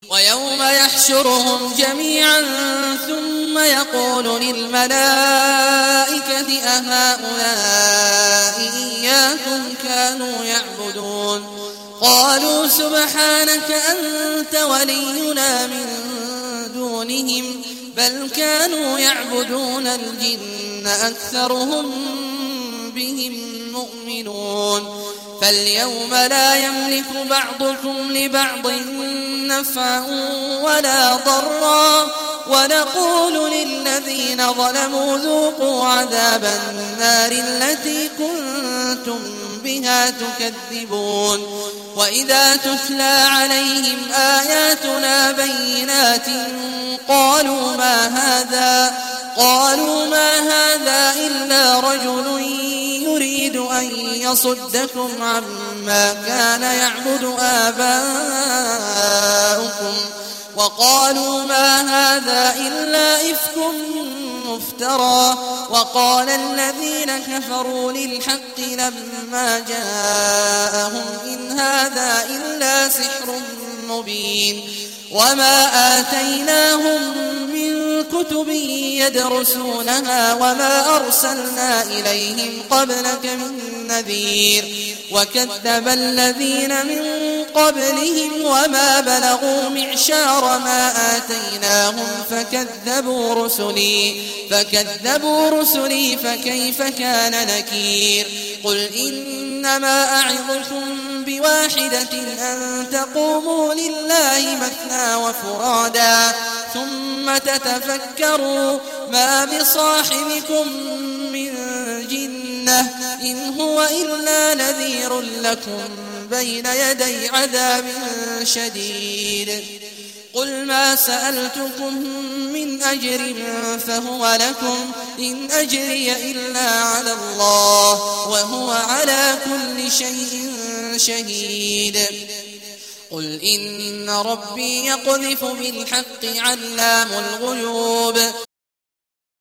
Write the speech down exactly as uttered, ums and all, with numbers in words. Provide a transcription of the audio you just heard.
ويوم يحشرهم جميعا ثم يقول للملائكة أهؤلاء إياكم كانوا يعبدون قالوا سبحانك أنت ولينا من دونهم بل كانوا يعبدون الجن أكثرهم بهم مؤمنون فاليوم لا يملك بعضكم لبعض نفعا ولا ضرا ونقول للذين ظلموا ذوقوا عذاب النار التي كنتم بها تكذبون وإذا تتلى عليهم آياتنا بينات قالوا ما هذا قالوا ما هذا إلا رجل يريد أن يصدكم عما كان يعبد آباؤكم وقالوا ما هذا إلا إفك مفترى وقال الذين كفروا للحق لما جاءهم إن هذا إلا سحر مبين وما آتيناهم من كتب يدرسونها وما أرسلنا إليهم قبلك من نذير وكذب الذين من قبلهم وما بلغوا معشار ما آتيناهم فكذبوا رسلي فكذبوا رسلي فكيف كان نكير قل إنما أعظكم بواحدة أن تقوموا لله مثنى وفرادا ثم تتفكروا ما بصاحبكم من جنة إن هو إلا نذير لكم بين يدي عذاب شديد قل ما سألتكم من أجر فهو لكم إن أجري إلا على الله وهو على كل شيء شهيد قل إن ربي يقذف بالحق علام الغيوب